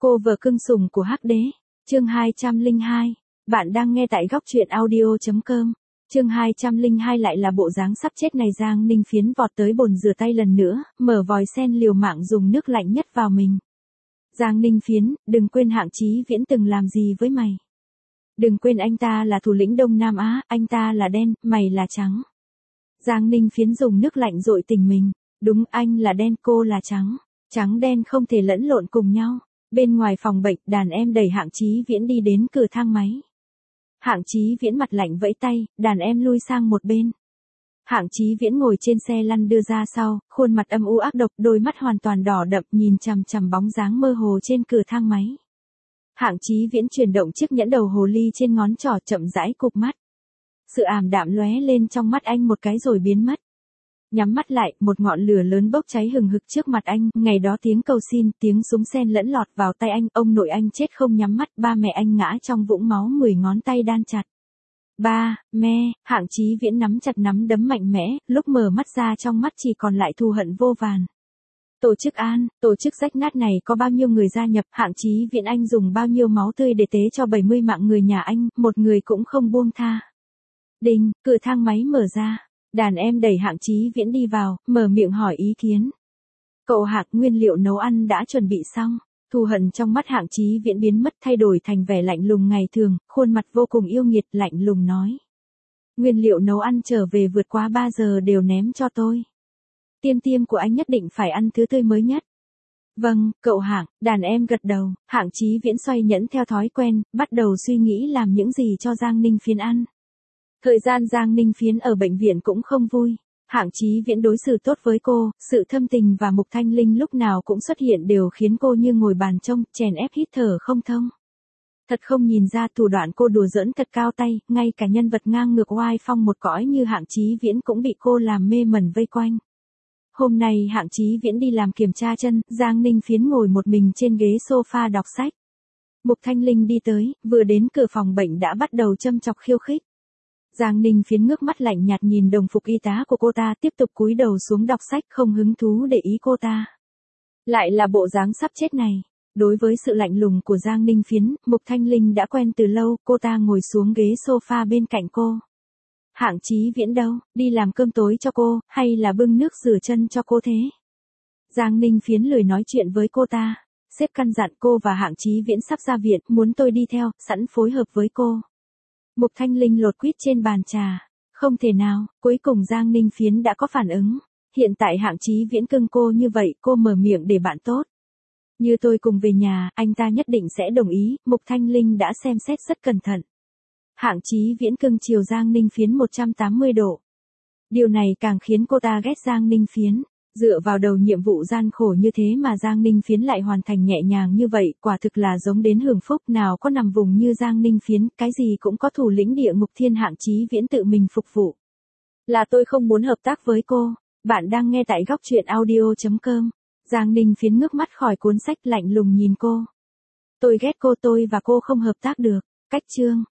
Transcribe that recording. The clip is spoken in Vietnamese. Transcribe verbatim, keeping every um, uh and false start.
Cô vợ cưng sủng của Hắc Đế, chương hai trăm lẻ hai. Bạn đang nghe tại góc truyện audio chấm com. Chương hai trăm lẻ hai lại là bộ dáng sắp chết này. Giang Ninh Phiến vọt tới bồn rửa tay lần nữa, mở vòi sen liều mạng dùng nước lạnh nhất vào mình. Giang Ninh Phiến, đừng quên Hạng Chí Viễn từng làm gì với mày. Đừng quên anh ta là thủ lĩnh Đông Nam Á, anh ta là đen, mày là trắng. Giang Ninh Phiến dùng nước lạnh dội tình mình. Đúng, anh là đen, cô là trắng. Trắng đen không thể lẫn lộn cùng nhau. Bên ngoài phòng bệnh, đàn em đẩy Hạng Chí Viễn đi đến cửa thang máy. Hạng Chí Viễn mặt lạnh vẫy tay, đàn em lui sang một bên. Hạng Chí Viễn ngồi trên xe lăn đưa ra sau, khuôn mặt âm u ác độc, đôi mắt hoàn toàn đỏ đậm nhìn chằm chằm bóng dáng mơ hồ trên cửa thang máy. Hạng Chí Viễn chuyển động chiếc nhẫn đầu hồ ly trên ngón trỏ, chậm rãi cụp mắt. Sự ảm đạm lóe lên trong mắt anh một cái rồi biến mất. Nhắm mắt lại, một ngọn lửa lớn bốc cháy hừng hực trước mặt anh, ngày đó tiếng cầu xin, tiếng súng sen lẫn lọt vào tay anh, ông nội anh chết không nhắm mắt, ba mẹ anh ngã trong vũng máu, mười ngón tay đan chặt. Ba, mẹ, Hạng Chí Viễn nắm chặt nắm đấm mạnh mẽ, lúc mở mắt ra trong mắt chỉ còn lại thù hận vô vàn. Tổ chức An, tổ chức rách nát này có bao nhiêu người gia nhập, Hạng Chí Viễn anh dùng bao nhiêu máu tươi để tế cho bảy mươi mạng người nhà anh, một người cũng không buông tha. Đinh, cửa thang máy mở ra. Đàn em đẩy Hạng Chí Viễn đi vào, mở miệng hỏi ý kiến. Cậu Hạng, nguyên liệu nấu ăn đã chuẩn bị xong. Thù hận trong mắt Hạng Chí Viễn biến mất, thay đổi thành vẻ lạnh lùng ngày thường, khuôn mặt vô cùng yêu nghiệt, lạnh lùng nói. Nguyên liệu nấu ăn trở về vượt quá ba giờ đều ném cho tôi. Tiêm tiêm của anh nhất định phải ăn thứ tươi mới nhất. Vâng, cậu Hạng, đàn em gật đầu. Hạng Chí Viễn xoay nhẫn theo thói quen, bắt đầu suy nghĩ làm những gì cho Giang Ninh Phiến ăn. Thời gian Giang Ninh Phiến ở bệnh viện cũng không vui. Hạng Chí Viễn đối xử tốt với cô, sự thâm tình và Mục Thanh Linh lúc nào cũng xuất hiện đều khiến cô như ngồi bàn trông, chèn ép hít thở không thông. Thật không nhìn ra thủ đoạn cô đùa giỡn thật cao tay, ngay cả nhân vật ngang ngược oai phong một cõi như Hạng Chí Viễn cũng bị cô làm mê mẩn vây quanh. Hôm nay Hạng Chí Viễn đi làm kiểm tra chân, Giang Ninh Phiến ngồi một mình trên ghế sofa đọc sách. Mục Thanh Linh đi tới, vừa đến cửa phòng bệnh đã bắt đầu châm chọc khiêu khích. Giang Ninh Phiến ngước mắt lạnh nhạt nhìn đồng phục y tá của cô ta, tiếp tục cúi đầu xuống đọc sách, không hứng thú để ý cô ta. Lại là bộ dáng sắp chết này. Đối với sự lạnh lùng của Giang Ninh Phiến, Mục Thanh Linh đã quen từ lâu, cô ta ngồi xuống ghế sofa bên cạnh cô. Hạng Chí Viễn đâu, đi làm cơm tối cho cô, hay là bưng nước rửa chân cho cô thế? Giang Ninh Phiến lười nói chuyện với cô ta. Sếp căn dặn cô và Hạng Chí Viễn sắp ra viện, muốn tôi đi theo, sẵn phối hợp với cô. Mục Thanh Linh lột quýt trên bàn trà. Không thể nào, cuối cùng Giang Ninh Phiến đã có phản ứng. Hiện tại Hạng Chí Viễn cưng cô như vậy, cô mở miệng để bạn tốt. Như tôi cùng về nhà, anh ta nhất định sẽ đồng ý, Mục Thanh Linh đã xem xét rất cẩn thận. Hạng Chí Viễn cưng chiều Giang Ninh Phiến một trăm tám mươi độ. Điều này càng khiến cô ta ghét Giang Ninh Phiến. Dựa vào đầu nhiệm vụ gian khổ như thế mà Giang Ninh Phiến lại hoàn thành nhẹ nhàng như vậy, quả thực là giống đến hưởng phúc, nào có nằm vùng như Giang Ninh Phiến, cái gì cũng có thủ lĩnh địa ngục thiên Hạng Chí Viễn tự mình phục vụ. Là tôi không muốn hợp tác với cô. Bạn đang nghe tại góc truyện audio chấm com. Giang Ninh Phiến ngước mắt khỏi cuốn sách lạnh lùng nhìn cô. Tôi ghét cô, tôi và cô không hợp tác được. Cách chương.